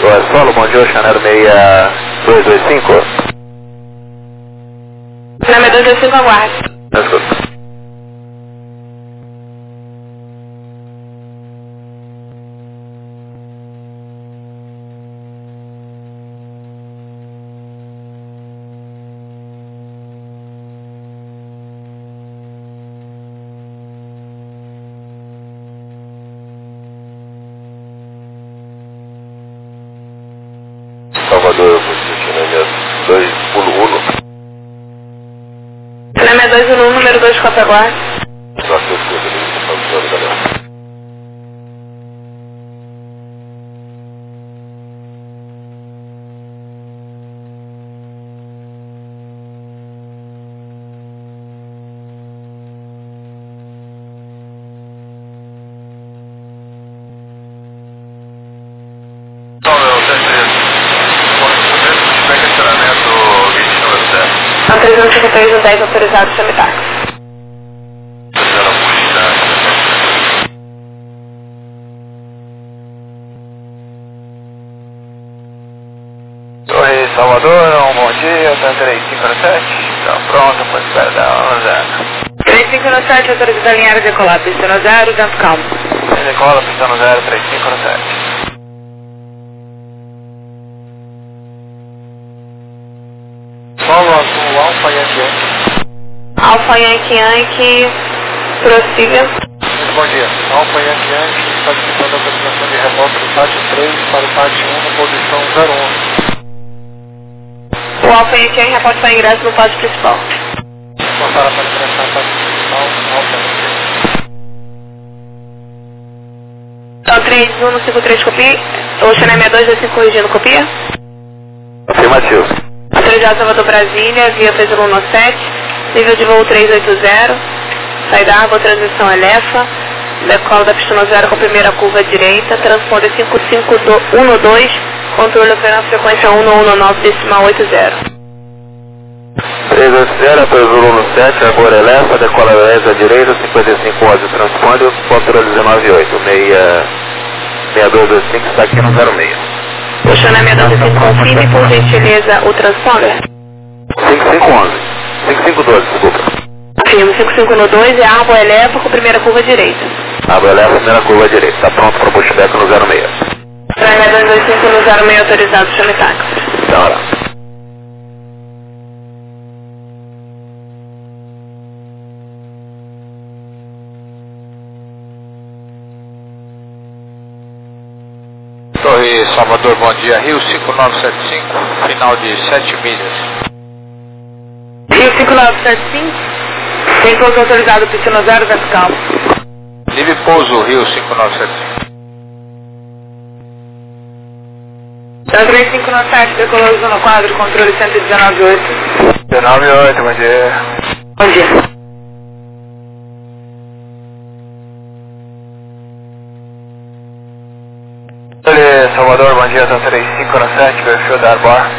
Solo, bom dia, Chanel 6225. Chanel 6225, aguarde. Escuta. Salvador, Chanel 211. Chanel 211, número 2, Copa Aguarde. Nossa, eu escuto, ele está falando, São 353 no 10 autorizado, chame táxi. Oi, Salvador, bom dia, tá 3507. Tá pronto, pode esperar da 3507, autorizado em área de decolar, pista no 0, dentro calmo. Decola, pista no 0, 3507. Solo azul, Alfa Yankee. Alfa Yankee, prossiga. Bom dia, Alfa Yankee, participando da apresentação de remoto do TAT 3 para o TAT 1 na posição 01. O Alfa Yankee reporta para ingresso no pódio principal. Passaram para ingressar no pódio principal, Alfa Yankee. Então 3153 copia. O Chanel 6225 corrigindo, copia? Afirmativo. Autorizado Salvador Brasília, via 3117, nível de voo 380, saída água, transição Elefa, decola da pista no 0 com primeira curva direita, transponder 5512, controle operando frequência 1119,80. 380, 3117, agora Elefa, decola 10 à direita, 5511, transponder, controle 198, 6225 está aqui no 06. O Chanel 6225 confirme, por gentileza, o transponder. 5511, 5512, desculpa. Afirmo, 5512 é água Elefa com primeira curva direita. Água Elefa, primeira curva direita, está pronto para o pushback no 06. Chanel 225 no 06 autorizado, chame táxi. Da hora. Torre Salvador, bom dia. Rio 5975, final de 7 milhas. Rio 5975, tem pouso autorizado, pista no 0, vento calmo. Livre pouso, Rio 5975. Então 3597, decolou zona quadro, controle 119,8. 198, bom dia. Bom dia. Oi, Salvador, bom dia, tá 3597, perfil da Arbar.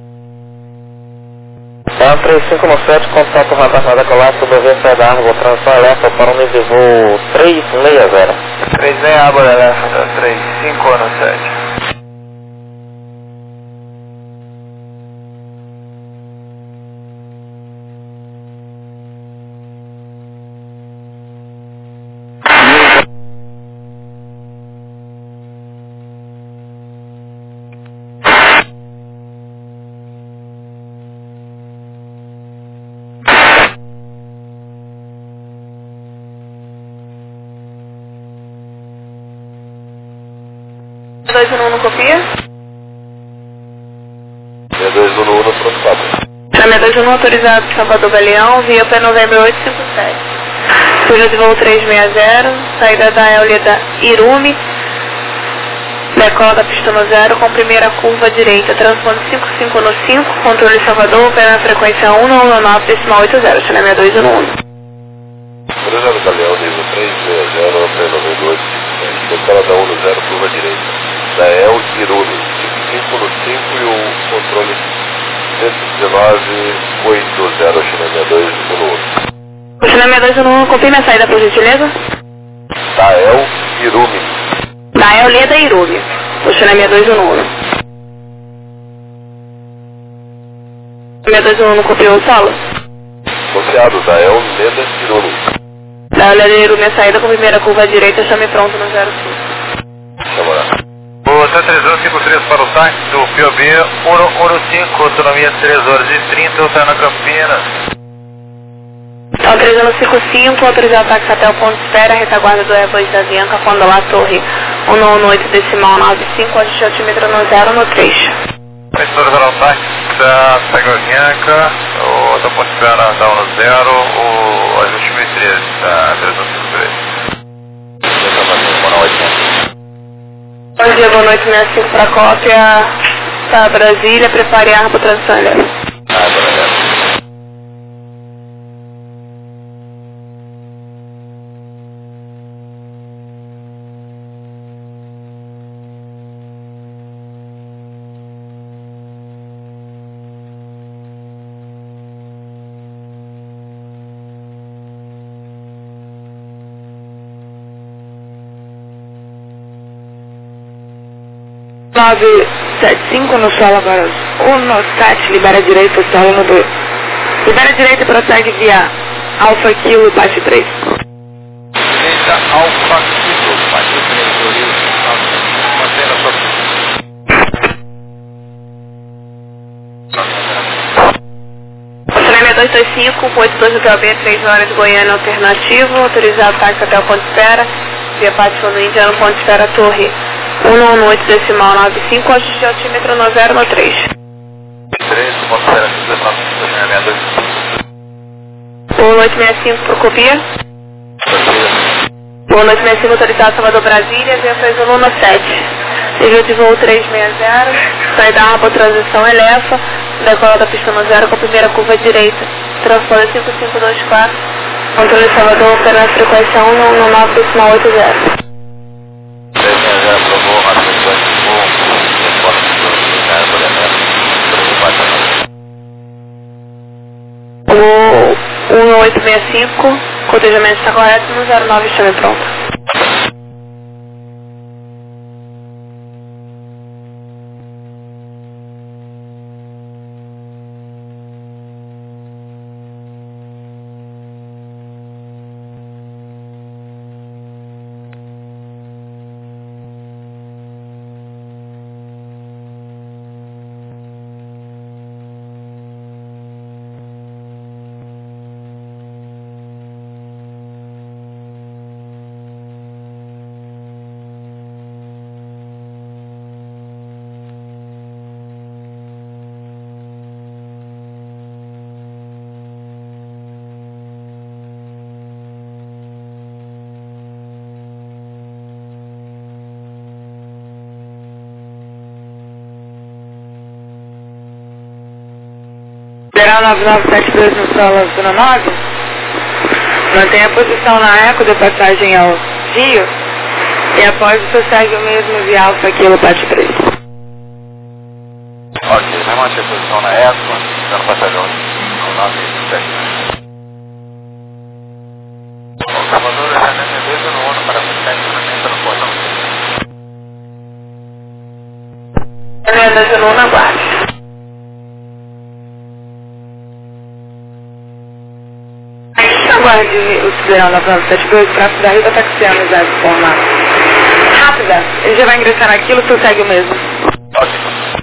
Tá 3597, contato radar nada colar, sobrevivência da árvore, transição Elefa para um nível de voo 360. 36 Água Elefa, tá 3597. no copia? 6211, pronto, papo. Chanel 211 autorizado, Salvador Galeão, via P novembro 857. Curva de voo 360, saída da Eulida Irume, decola da pista no 0 com primeira curva direita, transponde 5515, controle Salvador, operando frequência 119,80, Chanel 6211. Cruzado Galeão, nível 360, P98, decola da 10, curva direita. Da El Irume, 5515 e o controle 119,80, Chanel 6211. O Chanel 6211, confirme a saída, por gentileza? Da El Irume. Da Eulida Irume, o Chanel 6211. 621 não copiou o solo? Associado da Elmeda Irune. Da Elmeda Irune, a saída com primeira curva à direita, chame pronto no 05. Chama lá. O T3153 para o táxi do POB 115, autonomia 3h30, está na Campinas. Então, 3155, autorizado táxi até o ponto de espera, retaguarda do Airbus da Avianca, quando lá torre 198 decimal 95, ajuste altímetro no 0 no 3. Autorizado táxi da Avianca, o da ponto de espera da 10, o ajuste 1013, da 3153. Bom dia, boa noite, 65 para cópia, tá, Brasília, prepare a arma para transição elétrica. Nove 75 no solo agora. 17, libera a direita, solo no 2. Libera a direita e prossegue via Alfa Kilo, bate 3. Direita, Alfa Kilo, bate 3, Rio, mantendo a sua... Austrâlia 225, com 82 do PLB, 3 horas de Goiânia alternativo, autorizado táxi até o ponto de espera, via Pátio no Índia, no ponto de espera, torre 198 decimal 95, ajuste de altímetro no 0 no 3. 3, ponto de espera, 262. Boa noite, 65 por copia. Boa noite, 65 autorizado Salvador Brasília, via fez 117. Nível de voo 360, saída arma transição Elefa, decola da pista no 0 com a primeira curva à direita. Transponder 5524, controle Salvador, opera na frequência 119 decimal 80. O 1865, cotejamento está correto, no 09, chame pronto. Federal 9972 no solo zona 9. Mantenha a posição na eco de passagem ao Rio e após o segue o mesmo via Alfa Kilo, bate 3. Ok, vai manter a posição na eco, dando passagem ao Rio, 977. O Salvador já nesse mesmo no ONU para ficar entra no portão. Elmeda na guarda. Aguarde o Federal 9972 para a Rio da taxiando já de forma rápida. Ele já vai ingressar naquilo, segue o mesmo. Ok.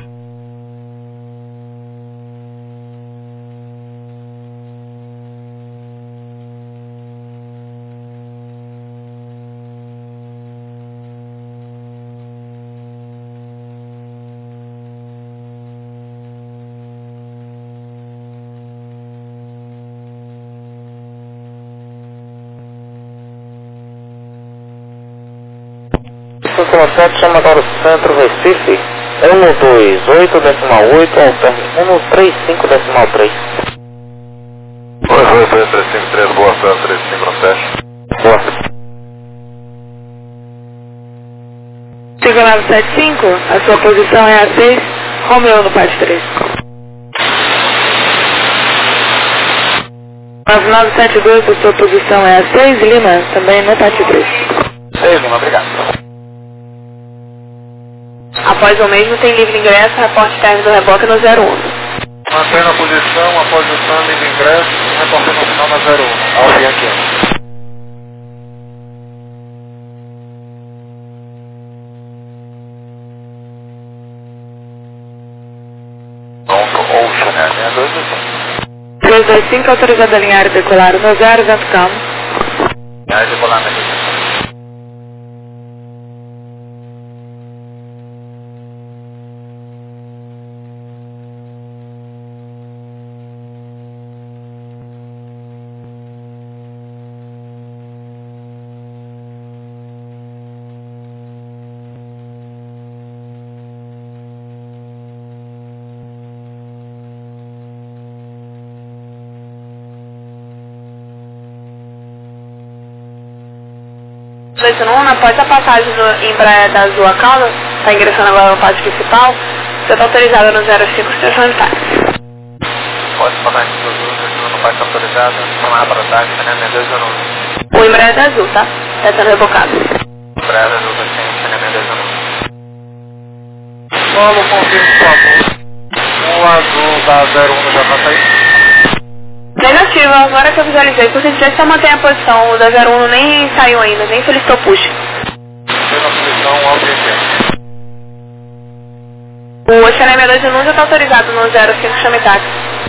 Chama agora o Centro Recife 128 decimal 8 alterno 135 decimal 3. Oi, 353, boa, 35 no teste. Boa. 5975, a sua posição é a 6, Romeu no parte 3. 9972, a sua posição é a 6, Lima, também no parte 3. 6, Lima, obrigado. Após o mesmo, tem livre ingresso, reporte término do reboque no 01. Mantendo a posição após o standing do ingresso, reportando o final na 01, ao Bianchi. Ocean Air 625. 325, autorizado a alinhar e decolar no 0, vento calmo. Alinhar e decolar na 625. Após a passagem do Embraer da Azul a Caldas, está ingressando agora no pátio principal, você está autorizado no 05, estação de táxi. Pode falar aqui do Azul, no pátio autorizado, chamar para táxi, né, 209. O Embraer da Azul, tá? Está sendo rebocado. Embraer da Azul, né, 209. Solo, confirme, por favor. O Azul da 01 já está saindo. Negativo, agora que eu visualizei, por gentileza, só mantém a posição. O da 01 nem saiu ainda, nem solicitou push. Tendo a posição ao BT. O Ocean Air 625 já está autorizado no 05, chame táxi.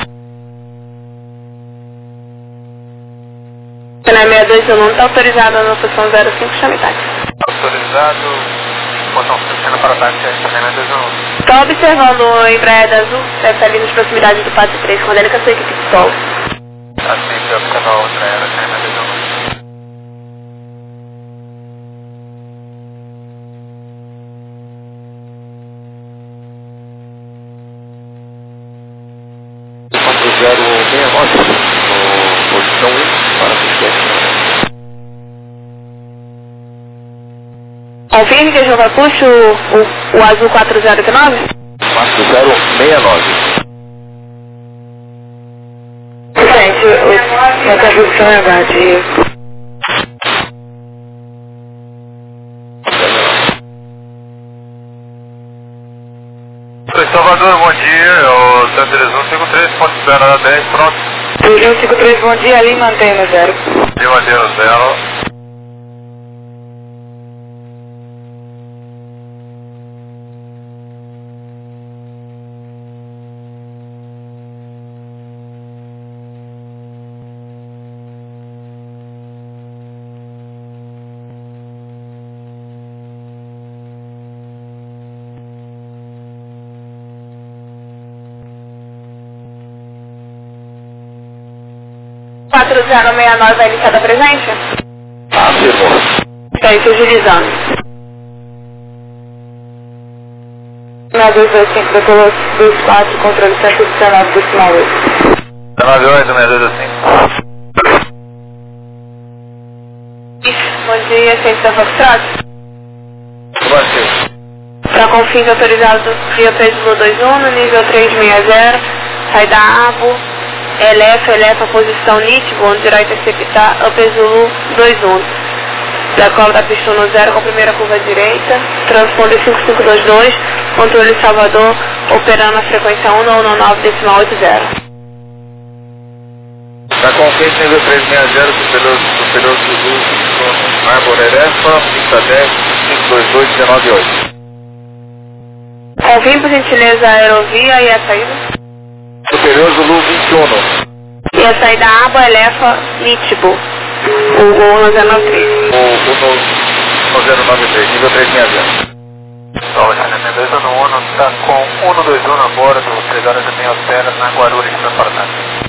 O Ocean Air 625 está autorizado na posição 05, chame táxi. Autorizado, posição sendo para táxi, Ocean Air 625. Estou observando o Embraer da Azul, deve estar ali nas proximidades do pátio 3, coordenando com a sua equipe de solo. Assim, se observar a outra era, Ocean Air 625. Posição 1 para assistência. Confirme que já vai push o Azul 4089? 4069. Gente, a posição é H. Oi, Salvador, bom dia. O Santa 153, ponto espera 10, pronto. 3153, bom dia, ali mantém no 0. Limadeiro 0. O 4069 vai iniciar da presente? Afirmou. Está aí, agilizando. 6225, decolou 24, controle 119, decimal 8. 98, 625. Bom dia, ciência da Foxtrot. Bom Para confins autorizados via Peso 21 no nível 360, sai da ABO, LF, a posição NIT, onde irá interceptar a Peso 21. Decola da pista no 0 com a primeira curva direita, transponder 5522, controle Salvador, operando a frequência 199 decimal 80. Da Conquista nível 360, superior Sul, Arbor Erefa, pista 10, 522, 198. Confirme, por gentileza, a aerovia e a saída. Superior Zulu 21. E a saída ABO, Elefa, Nitibo. O 193. O 093, nível 360. Então, o China 291 está com 121 na borda, 3 horas e meia altera na Guarulhos, transportado.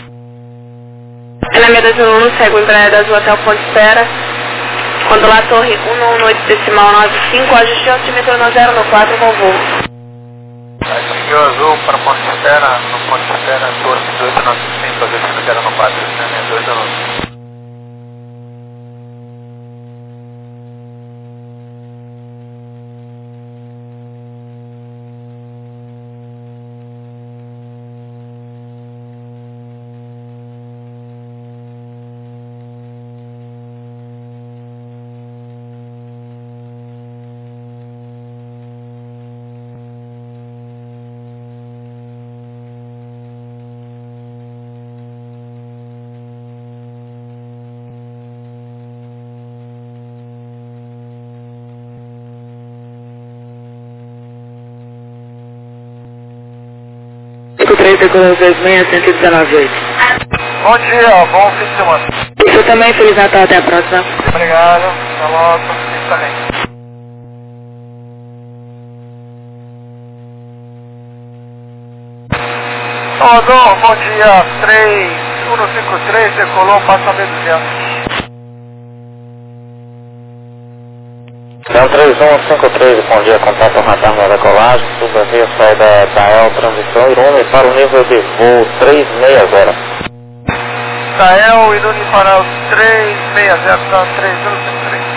Na 621 segue o Embraer da Azul até o ponto de espera. Quando lá a torre 118 decimal 95, ajuste o altímetro no 094 com o voo. Seguiu azul para ponto de espera, no ponto de espera, torre 1895, a gente espera no 4, né, 219. 53 decolou 26, 119,8. Bom dia, bom fim de semana. Você também, Feliz Natal, até a próxima. Obrigado, até logo, você também. Salvador, bom dia, 3153, decolou, passa 200. Então 3153, bom dia, contato radar na decolagem, suba via saída da El, transição Irune para o nível de voo 360. Tael, Irune para o 360, tá, 3153.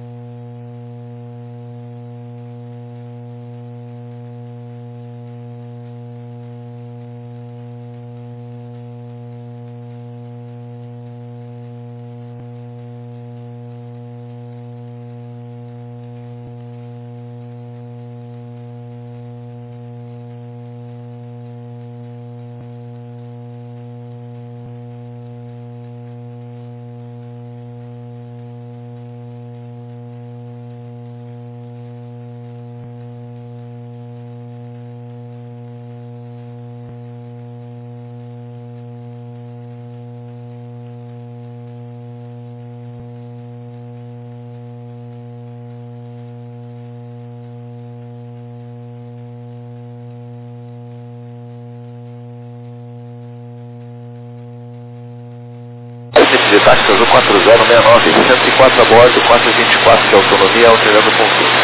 De táxi azul 4069, 104 a bordo, 424 de autonomia, alternando com fim.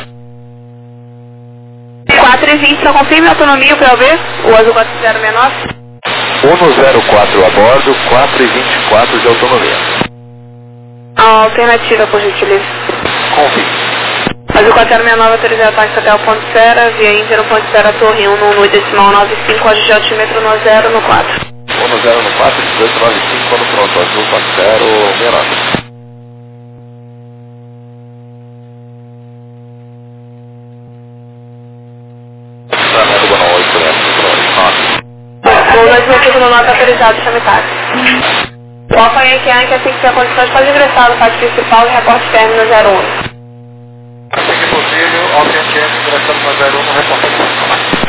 420, só confirme a autonomia para eu ver, o azul 4069. 104 a bordo, 424 de autonomia. A alternativa, por gentileza. Confim. Azul 4069 autorizado táxi até o ponto zero, via Índia no ponto zero, torre 1 no 1.95, de altímetro no 0 no 4. 10 no 4, 1895, ano pronto, azul 4069. O notificativo no nota autorizado, chame táxi. O Alfa Yankee Yankee, assim que tiver condições, pode ingressar no pátio principal e reporte término 01. Assim que possível, Alfa Yankee ingressando no 01 no reporte.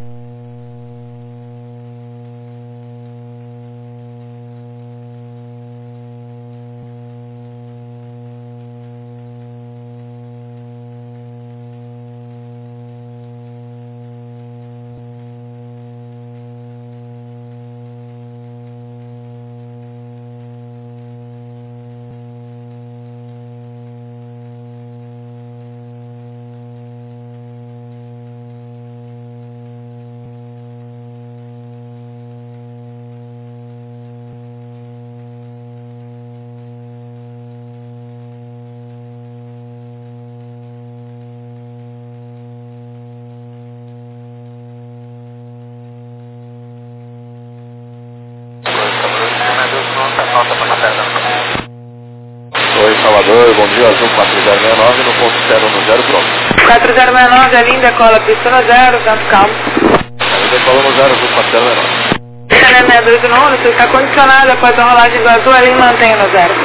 Oi, Salvador, bom dia, azul 4069, no ponto 0 no 0, pronto. 4069, a linha decola, pista no 0, vento calmo. Aí decola no 0, azul 4069. Chame 62 do nono, se está condicionado após a rolagem do azul, a linha mantém no 0.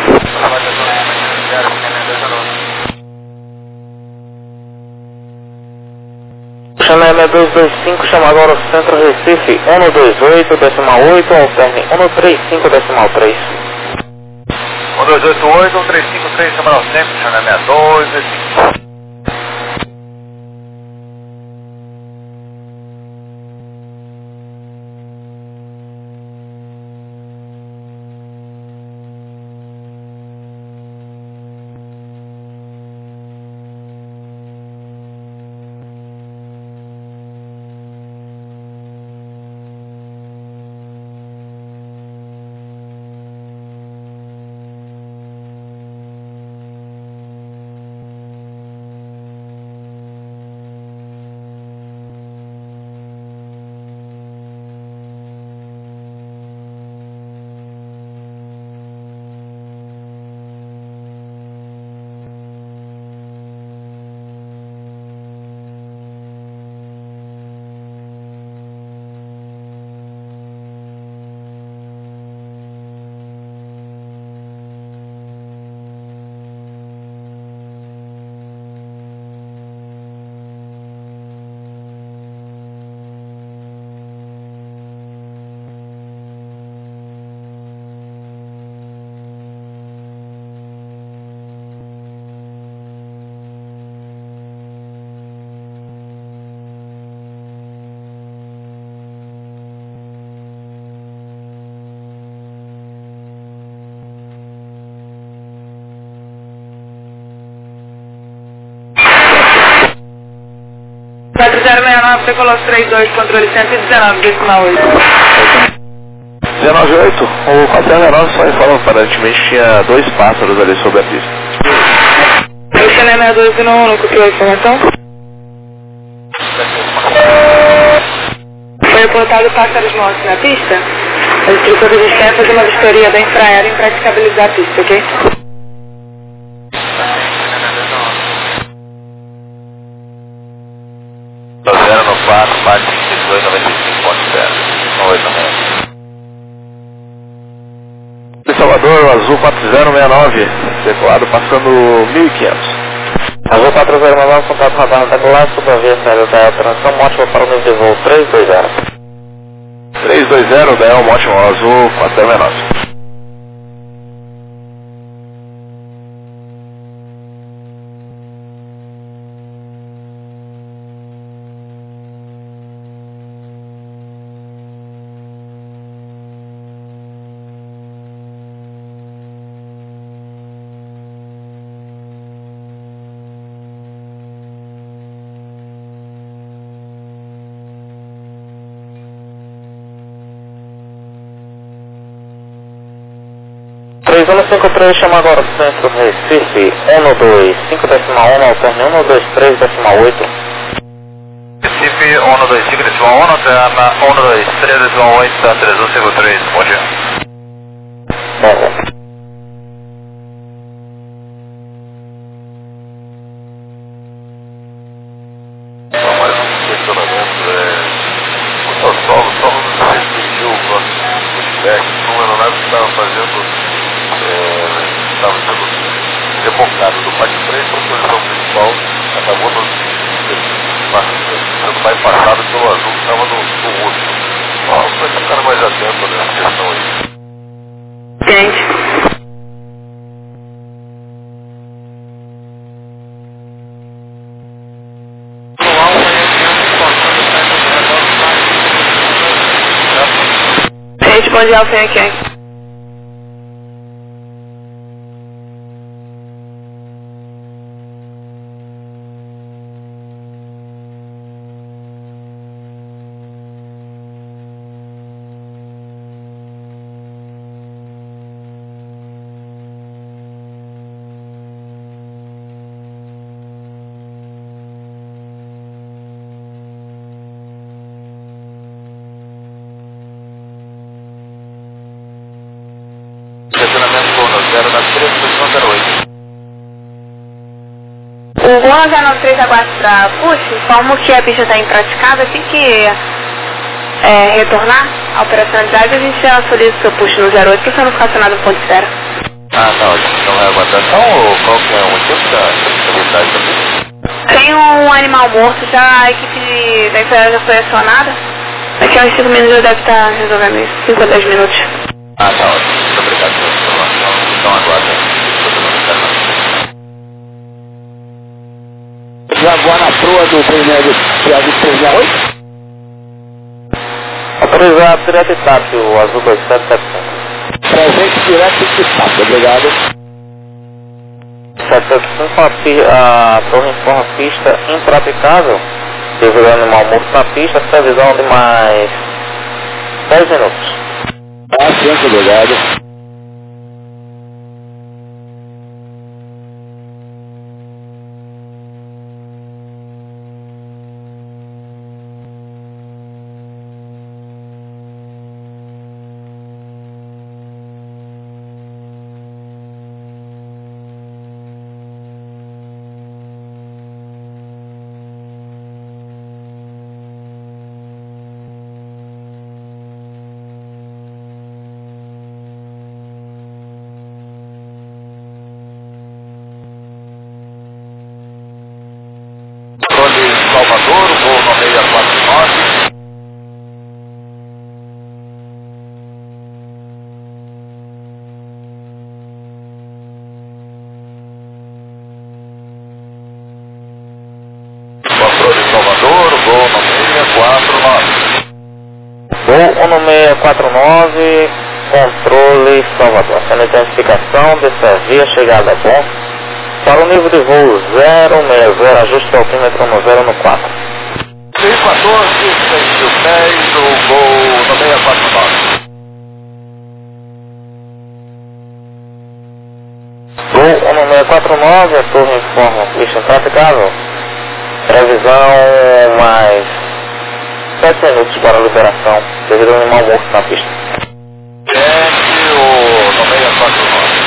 Chame 225, chama agora o centro Recife, 128, decimal 8, alterne 135, decimal 3. 1288, 1353, Samaral Centro, Chana 62, 069, decolou 32, controle 119,8. 198, o 409 só informa aparentemente tinha 2 pássaros ali sobre a pista. O Chile 6291, copiou a informação? Foi reportado pássaros mortos na pista? A estrutura de quer fazer uma vistoria da infraero e impraticabilizar a pista, ok? Zero no 4, parte 2295.0, 98. Salvador, azul 4069, decolado passando 1500. Azul 4069, contato radar regular, subavia saída da transição, mótimo para o nível de voo 320. 320, Dael, ótimo, azul 4069. Cinco três, chama agora o centro Recife, 125.1, alterne 123.8. Recife 125.1, alterna 123.8, 3153, bom dia. Bom. Mais um questionamento, só não restringiu o próximo feedback, como a aeronave estava fazendo, estava sendo rebocado do parte 3 para a posição principal, acabou sendo bypassado pelo azul que estava no último. Para ficar mais atento nessa questão aí. Gente. Gente, bom dia, Alfen aqui. Estacionamento Gol 0 na 3.08. O Gol 093 aguarda para push, informo que a pista está impraticável, assim que retornar a operacionalidade, a gente já solicita o push no 08 para você não ficar acionado no ponto zero. Ah, tá ótimo. Então vai aguardar. Então, qual que é o motivo da instabilidade da pista? Tem um animal morto, já a equipe da infraero já foi acionada. Daqui a uns 5 minutos já deve estar resolvendo isso, 5 a 10 minutos. Ah, tá ótimo. Muito obrigado pela informação. Então aguarda. Jaguar na proa do Bernardo Thiago 368. Autorizado direto e TAP, o azul 2775. Presente direto e TAP, obrigado. 775, a torre informa pista impraticável. Devido ao animal morto na pista, previsão de mais 10 minutos. Ciência, obrigado. Salvador, voo no 649. Controle Salvador, voo no 649. Voo 1649, controle Salvador. Sendo identificação, descervia, chegada bom. Para o nível de voo 060, ajuste o altímetro no 0 no 4. 49, a torre informa pista impraticável. Previsão mais 7 minutos para a liberação, devido a um animal morto na pista. Desce o no 649.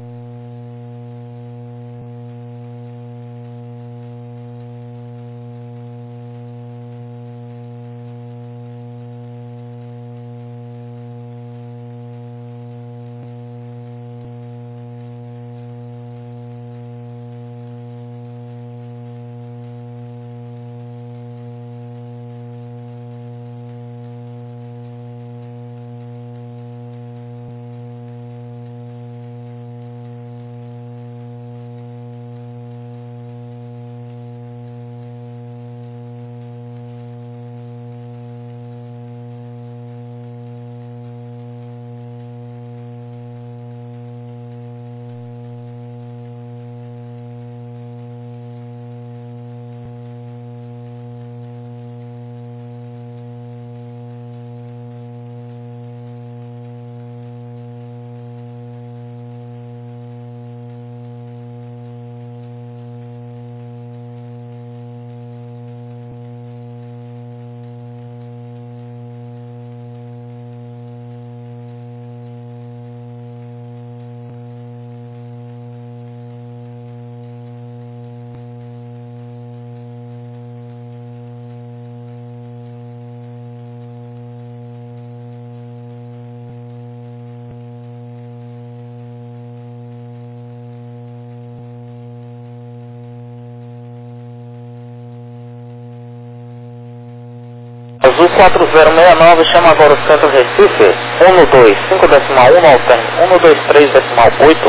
Azul 4069 chama agora o centro Recife, 125 decimal 1 alterno, 123 decimal 8.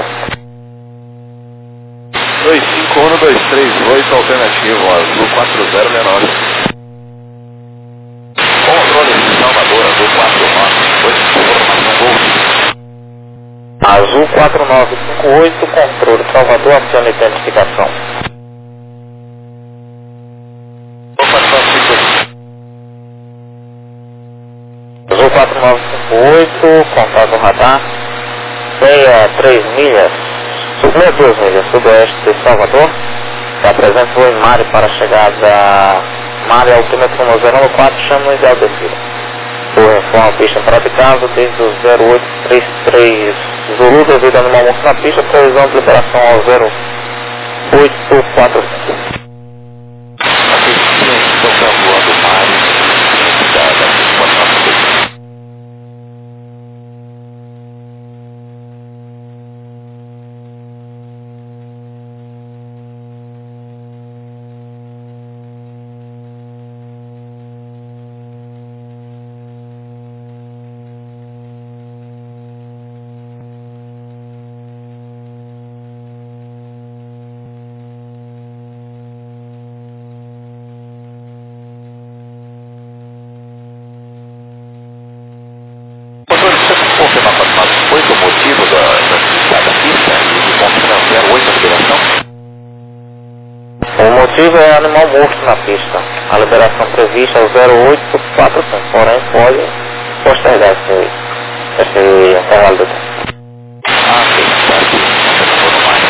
25123 alternativo, Azul 4069. Controle de Salvador, Azul 49, Azul 4958, controle Salvador, aciona identificação. Azul 4958, contato radar, 63 milhas, 62 milhas sudoeste de Salvador, se apresenta o Mari para a chegada Mari altímetro no 014, chama no ideal descida. Por informa pista praticável desde o 0833 Zulu, devido a animal morto na pista, previsão de liberação ao 0845. Aqui estão voando Mari, da confirmar para nós foi o motivo da pista e confirma 08 a liberação? O motivo é animal morto na pista. A liberação prevista é o 0845, porém pode postergar esse intervalo de tempo. Ah, sim, está aqui, não tem como mais.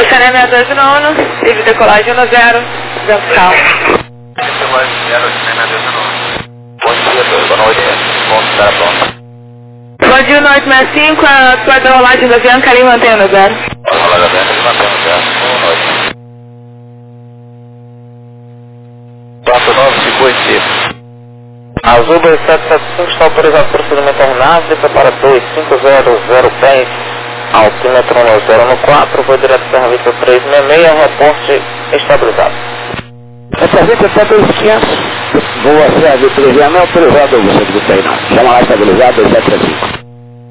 Canal 62 do nono, livre decolagem 10, vento calmo. Decolagem 0, Canal 62 do nono. Bom dia, boa noite. Bom dia, pronto. Bom dia, 865, a sua decolagem da Bianca ali mantendo 0. Olá, da Bianca ali mantendo 0. Boa noite. 4958. Azul 2775 está autorizado o procedimento ordenado, prepara 2500 pés, altímetro no 014, vou direto para a Vista 366, reporte estabilizado. Essa Vista 7500, vou até a Vista 366, não autorizado você de você aí não. Chama lá estabilizado 2735.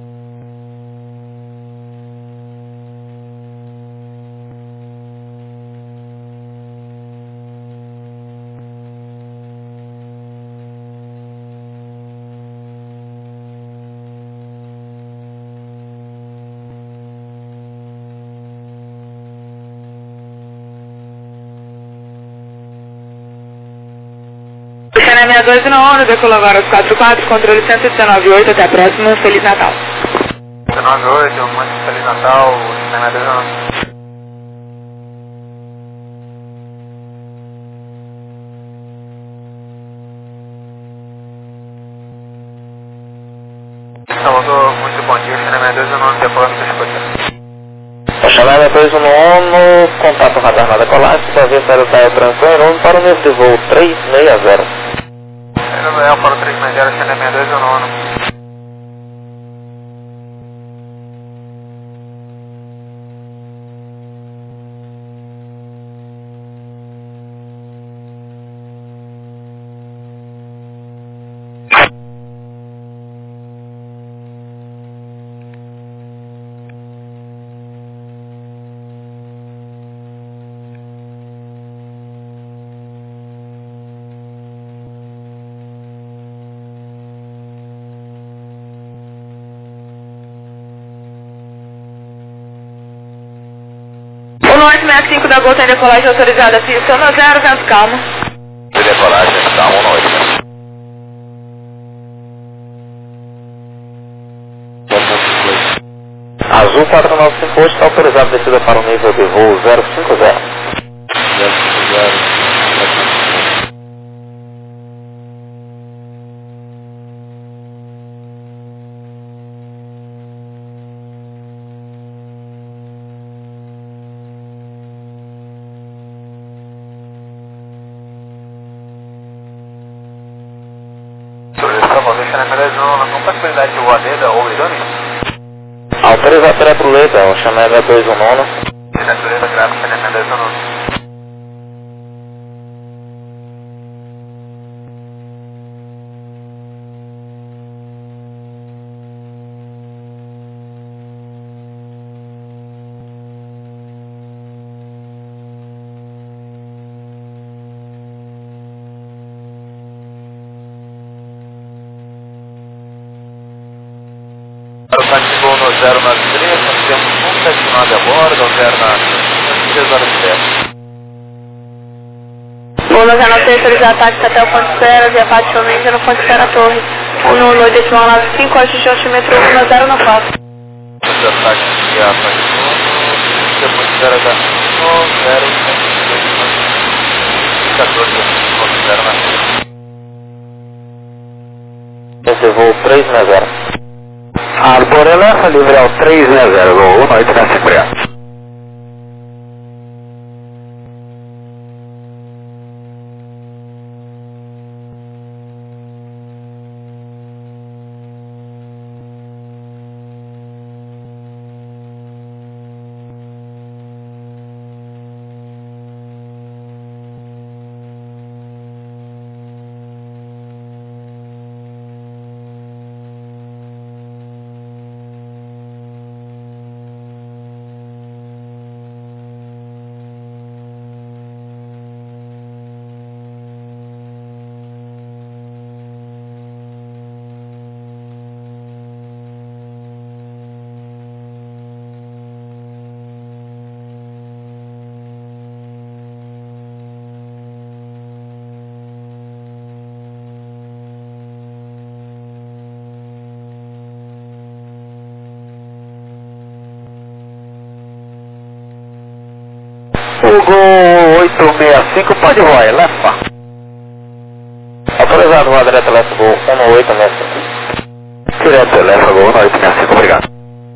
Canal 62 do nono, decolou agora os 44, controle 119.8, até a próxima, Feliz Natal. 198, muito Feliz Natal, Canal 62 do nono. Salvador, muito bom dia, Canal 62 do nono, decolando para escuta. Chanel 2 no 1, contato radar na decolagem, sua via para o transição em para o nível de voo 360. Ele é para o 360, Chanel 62 do nono. O 865 da Gol tem decolagem autorizada, pista no 0, vento calmo. De decolagem, está 1 noite. Azul 4958 está autorizado descida para o nível de voo 050. 050. Salvador, Canal 62 do nono, com possibilidade de voadeira ou idôneo? Autorizado para a Bruleta, o Chanel 219. Natureza gráfica, Canal 62 do nono. Para o táxi voo no 093, nós temos 179 a bordo, 0 na 307. Vou no 06 autorizar táxi até o ponto de espera, via Pátio Chominha no ponto de espera Torre. 11895, hoje de altímetro 1094. Os ataques de a táxi depois de 0 da 0, 14, ponto 0 na Esse voo 360. Arborela, livre ao 360, voo 1 noite na Cipriano. Hugo 865, pode voar, leva. Autorizado, voar direto left Gol 1865. Direto left Gol 1865, obrigado.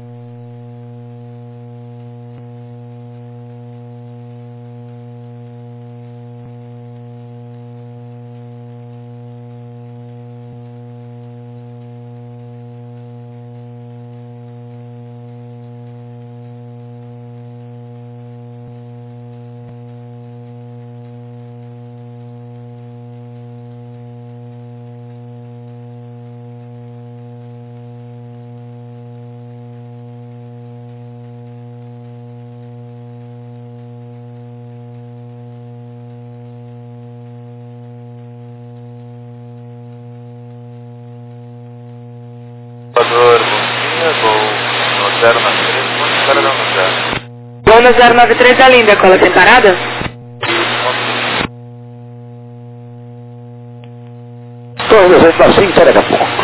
Salvador, bom dia, Gol no 093, quanto espera não no 0? Gol no 093 da linda, cola tem parada? Torre 295, sai daqui a pouco.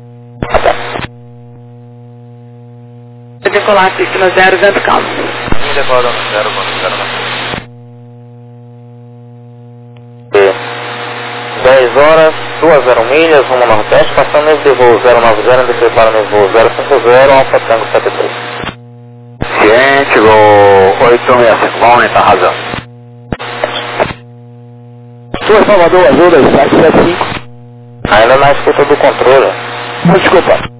Vou decolar aqui no 0, vento calmo. Minha decola no 0, Gol no 093. 10 horas, 2 milhas, rumo nordeste, passando nível de voo 090, descer para nível de voo 050, Alfa Tango 73. Ciente, Gol 865, vamos aumentar a razão. Sua Salvador, ajuda 775. Ainda na escuta do controle. Desculpa.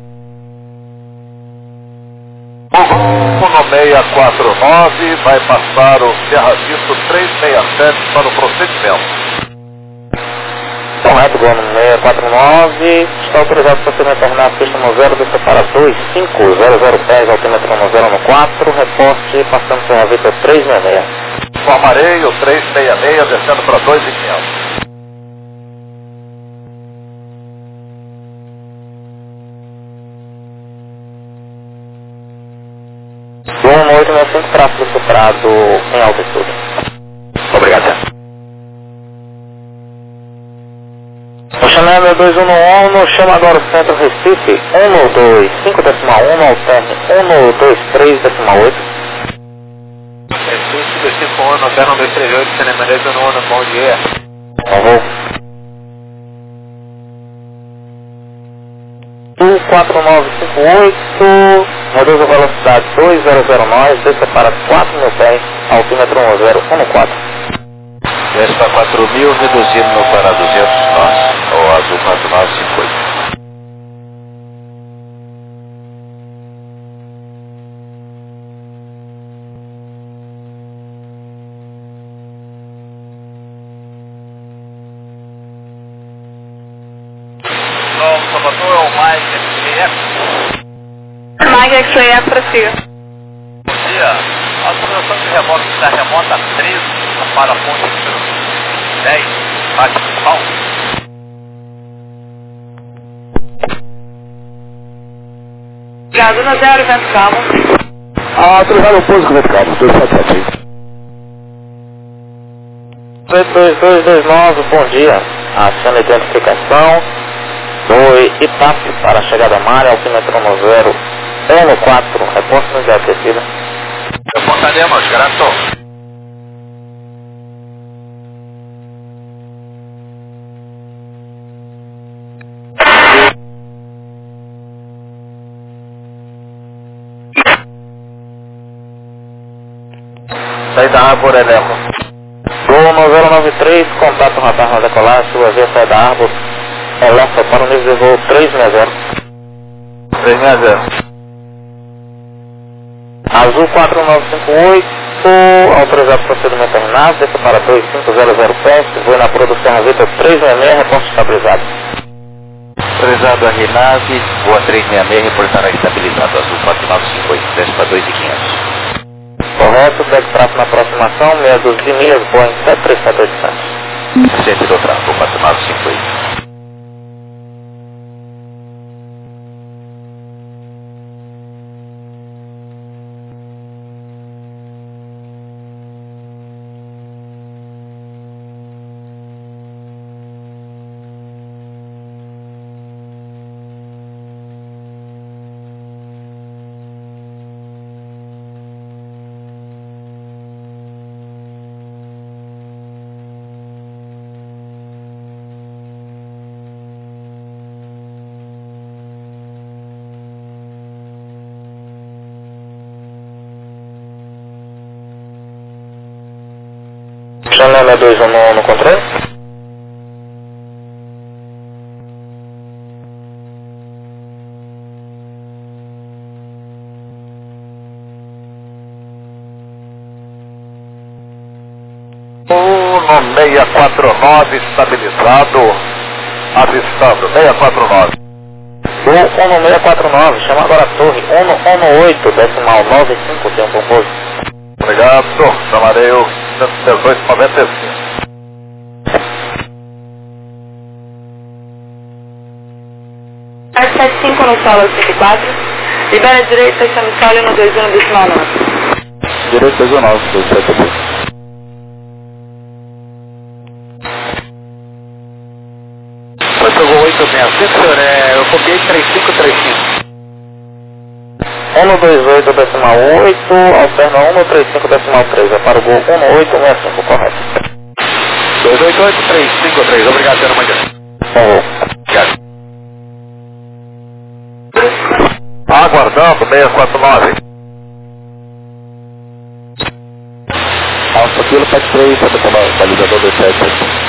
Hugo 649, vai passar o Serra Visto 367 para o procedimento. Correto, Gol no 649, está autorizado para ser terminar a pista no 0, descer para 250010, altímetro no 014, reporte passando Serra Vitor 366. Informarei o 366 descendo para 2.500. Gol no 865, tráfego superado em altitude. Obrigado. O chamado é 2191, chama agora o centro Recife, 125.1, alterne 123.8. Recife 251, 09238, Cinemanesa no 1, bom dia. Vou. 4958, reduz a velocidade 2009, desça para 4.000 pés, altímetro 1014. Desce para 4.000, reduzindo para 200 nós, ou azul 4958. Salvador, é o Mike XF. Mike X-Ray para si. Bom dia. A autorização de remota da remota 13 para a ponte número 10, Rádio Municipal. Obrigado no 0, vento calmo. Autorizado o pouso com vento calmo, 277. 2229, bom dia. Ação de identificação do ITAP para a chegada à malha, altímetro no 014, reporte no dia aquecida. Reportaremos, grato. Saída Árvore, Elenco. Gol no 093, contato radar na decolagem, sua via saída Árvore, Elenco para o nível de voo 360. 360. Azul 4958, autorizado procedimento terminado, desça para 2500 pés, voo na produção Vitor 366, reporte estabilizado. Autorizado a Renave, voa 366, reportará estabilizado, azul 4958, desce para 2.500. Correto, segue tráfego na aproximação, meia dúzia de milhas, Boeing 737-800. Ciente do tráfego 4958. Chama 621 no controle. No 649 estabilizado, avistando, 649. O 1649, chama agora a torre 118, decimal 95, tem um composto. Obrigado, chamarei o 11895. R75 no solo 54, libera a direita, chama solo no 21 decimal 9. Direito 19, 272. Oi, pegou 865, senhor, eu copiei 3535. 128 decimal 8, alterna 135 decimal 3, é para o gol 1865, correto. 288353, obrigado, senhor Mangueira. Obrigado. Aguardando, 649. Alfa Kilo 73, balizador 27.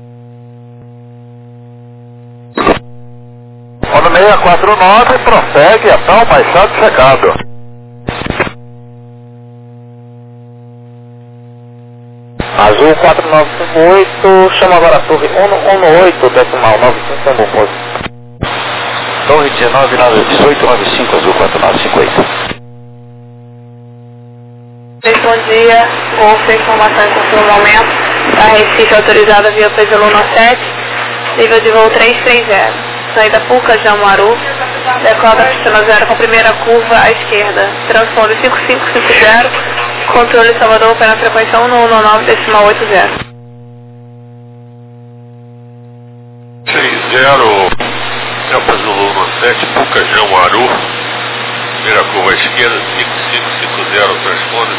No 649, prossegue até o Baixado chegado. Azul 4958, chama agora a torre 118, decimal 95, tem um composto. Torre 191895, Azul 4958. Bom dia, Golf, informação em confirmamento. A Recife autorizada via Pesoluna 7, nível de voo 330. Saída Puca, Jamaru, decola pista 0 com primeira curva à esquerda. Transponder 5550, controle Salvador para a frequência 1119, decimal 80. 60, Delta Zulu 7, Puca, Jamaru, primeira curva à esquerda, 5550, transponder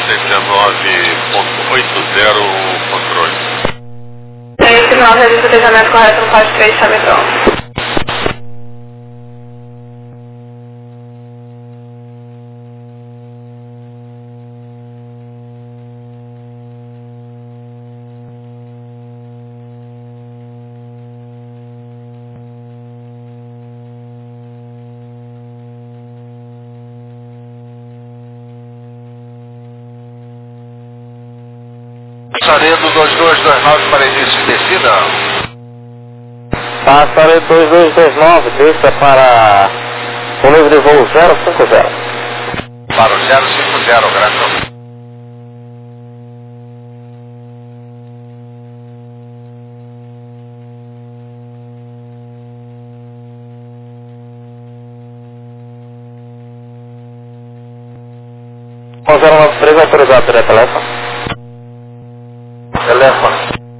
119.80, controle. Esse final de deslizamento correto no faixa 3, chave pronto. Passaredo 2229 para início de descida. Passaredo 2229, desça para o livro de voo 050. Para o 050, graças. Com 093 autorizado direto telefone. Telefone.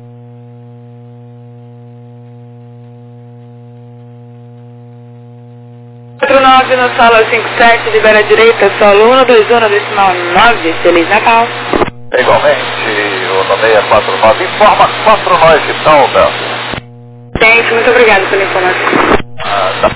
No solo 57, libera a direita, solo 121, decimal 9, Feliz Natal. Igualmente, o 649 informa quanto nós estão, Beto. Gente, muito obrigado pela informação. Tá.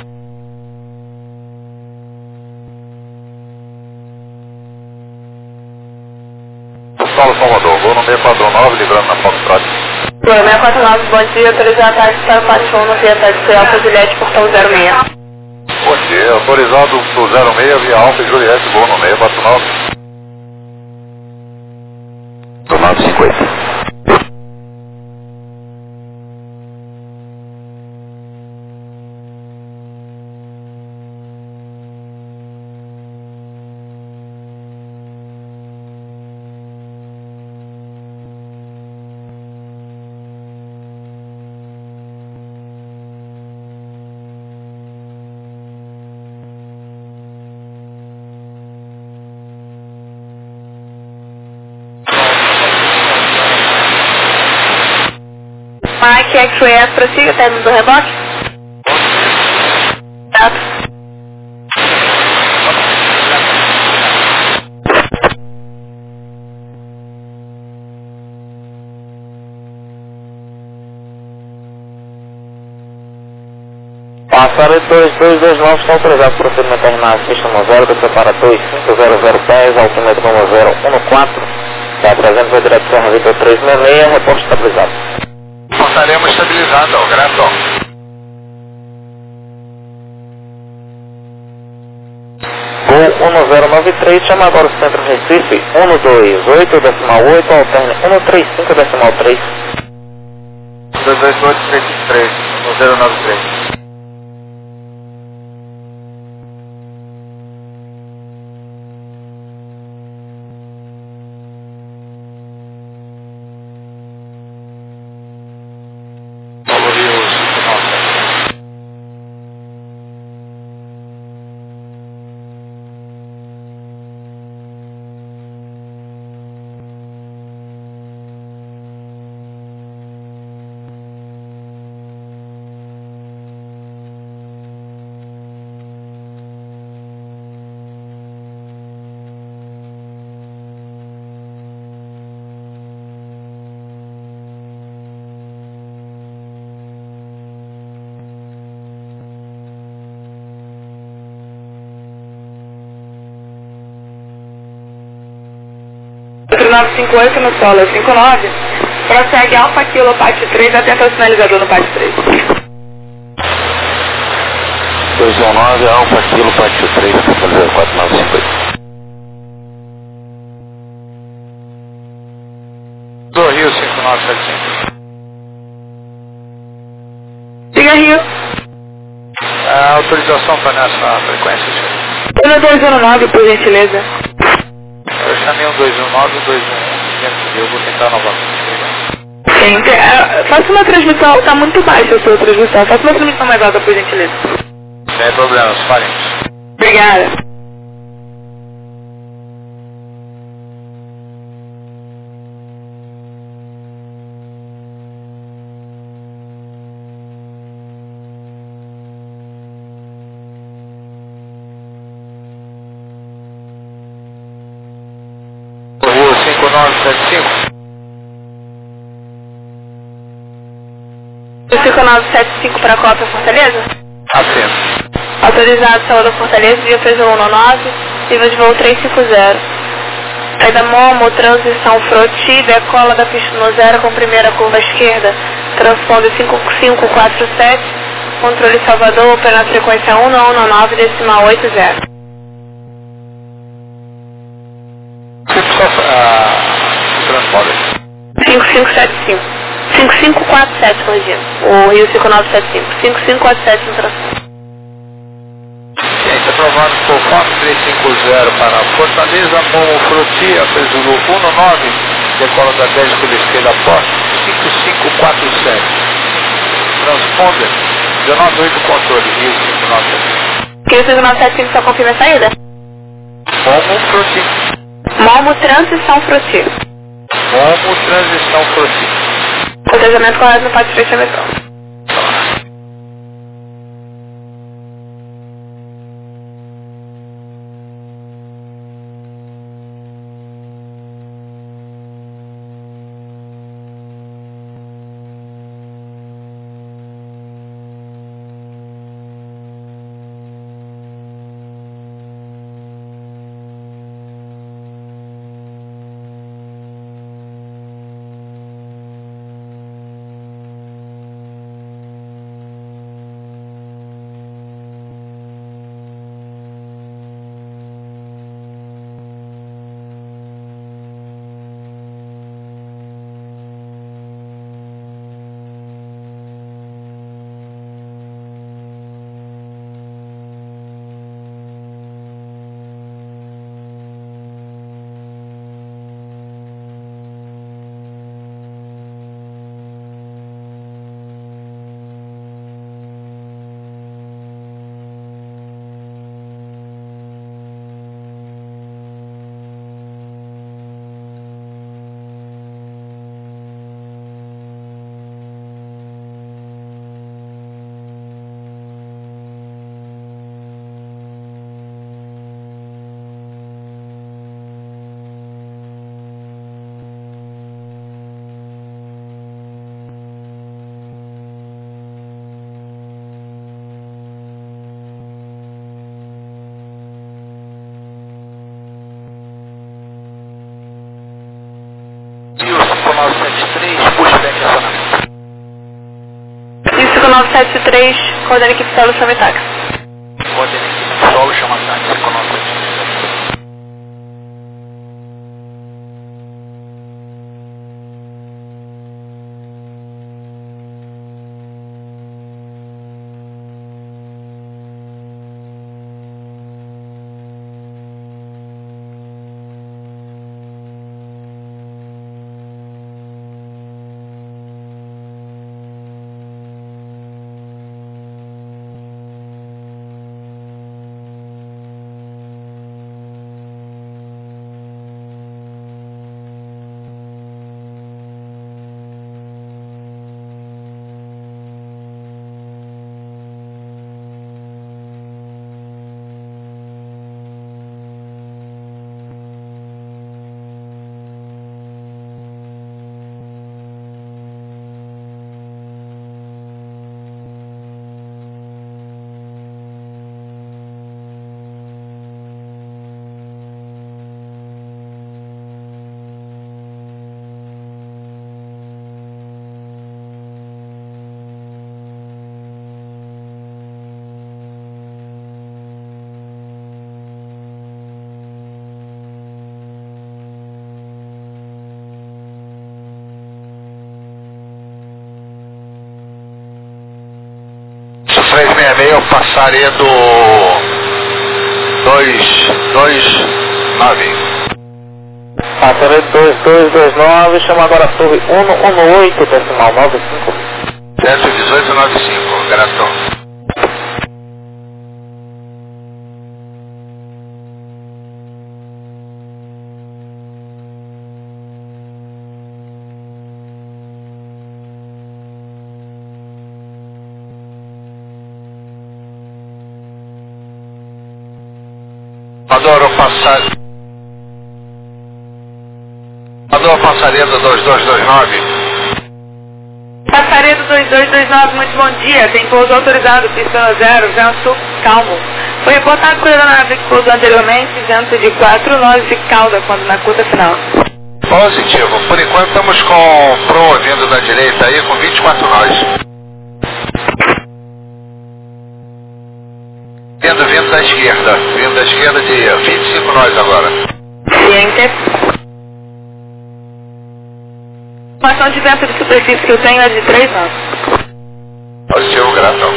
Solo Salvador, voo no 649, livrando na Foxtrot. 649, bom dia, autorizado a taxa para o Pachon no via Táxi Alfa Juliette, portão 06. Bom dia, autorizado pro 06 via Alfa e Juliette, voo no 649. 950. Mike X-Ray, prossiga, término do reboque. Tá. Passaredo 2229 está autorizado para procedimento terminar a pista no 0, descer para 25010, altímetro número 014. Está presente a direção Vitor 366, reposto estabilizado. Portaremos estabilizado, grato. Gol 1093, chama agora o centro Recife, 128,8, alterne 135,3. 228-333, 1093. Paulo Rio 597. Outro 958 no solo 59, prossegue Alfa Kilo parte 3 até o sinalizador no parte 3. 219, Alfa Kilo, parte 3, fazer 4958. Do Rio 5975. Diga Rio. A autorização para nessa frequência, senhor. Pelo 219, por gentileza. Eu chamei um 219 e um 211, eu vou tentar novamente. Sim, faça uma transmissão, está muito baixa a sua transmissão. Faça uma transmissão mais alta, por gentileza. Sem problemas, falemos. Obrigada. Do Rio 5975. 5975 para a Copa Fortaleza? Assento. Autorizado, Salvador Fortaleza, via Preso 119, nível de voo 350. Saída Momo, transição Froti, decola da pista no 0 com primeira curva esquerda, transponder 5547, controle Salvador, opera na frequência 119, decimal 80. Transponder. 5575. 5547, corrigindo. O Rio 5975. 5547 no transporte. Ciência aprovado por FOC 350 para Fortaleza, Momo Froti, Apesuru 19, decola da 10 pela esquerda poste, 5547. Transponder, 198 controle, Rio 5975. Rio 5975 só confirma a saída? Momo Froti. Momo, transição Froti. Momo Transição Froti. Protegimento correto no pátio de fechamento. 7 acionamento. 5973, coordenando equipe solo, chama táxi. Coordenando equipe solo, chama táxi, 5973. Eu passaria do 229. Passaria do 2229, chama agora a torre 118, decimal 95. 11895, Gratão. Passaria do 2229. Passaria do 2229, muito bom dia. Tem pouso autorizado, pista 0, vento calmo. Foi reportado por aeronave que pousou anteriormente, vento de 4 nós de cauda, quando na curta final. Positivo. Por enquanto estamos com proa vindo da direita aí com 24 nós. Vindo da esquerda. Vindo da esquerda de 25 nós agora. Ciente. A informação de vento de superfície que eu tenho é de 3 nós. Positivo, Gratão.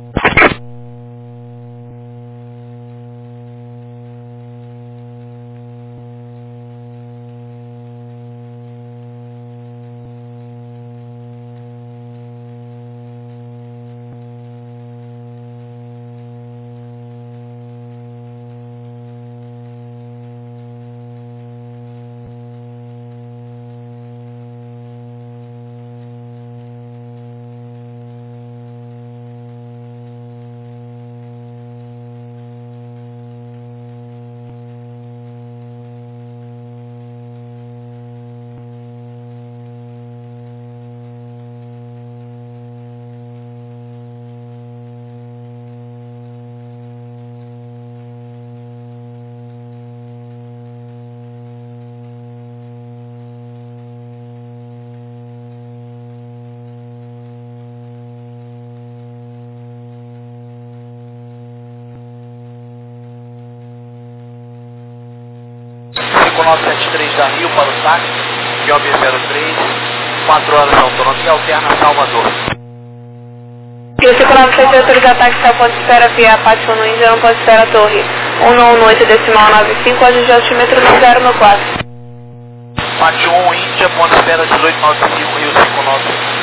com 973 da Rio para o táxi, QB03, 4 horas de autonomia, alterna Salvador. E o 597 autoriza ataque está ponto de espera via Apache 1 no Índia, não pode esperar a torre 118 decimal 95, hoje de altímetro 094. Apache 1 Índia, ponto de espera 1895, Rio 59.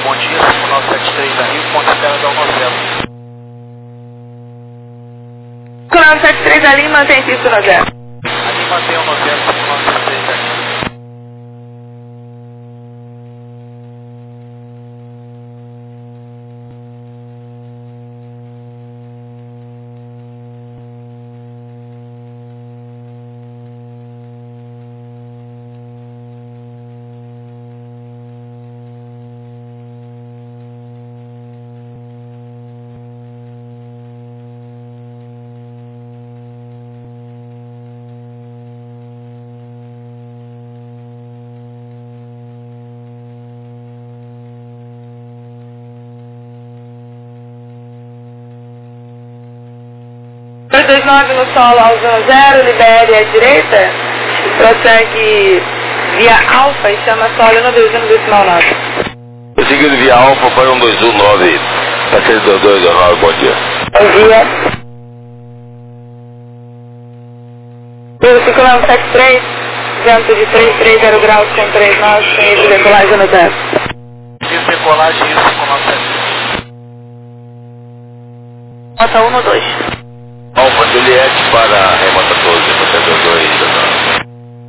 bom dia, 5973 a Rio, ponto espera da 10. 5973 ali, mantém pista no 0. Ali mantém o 10, 5973 a Rio. Dois 29 no solo ao 0, libere à direita, prossegue via alfa e chama solo no 21,9. Seguindo via Alfa para 1219, para 6229, bom dia. Bom dia. 5973, vento de 330 graus com 3 nós, sem de decolagem no 0. Decolagem 5973. Nota 1 no 2. Alfa Juliette para remota 12, para 2229.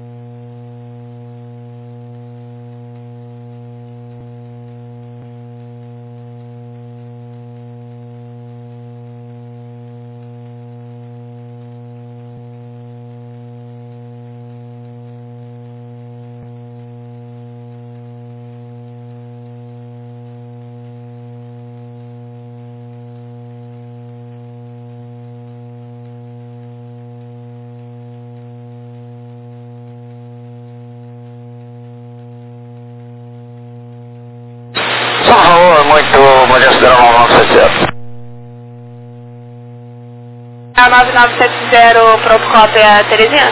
Por favor, muito modestão ao nosso CCF. A 9970, pronto, cópia Teresina.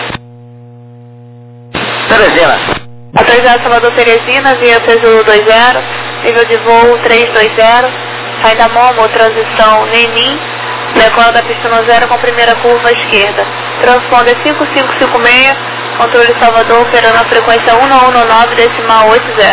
Teresina. Autorizado Salvador Teresina, via peso 20, nível de voo 320, sai da Momo, transição Nenim, decola da pista no 0 com primeira curva à esquerda. Transponder 5556, controle Salvador, operando a frequência 1119, decimal 80.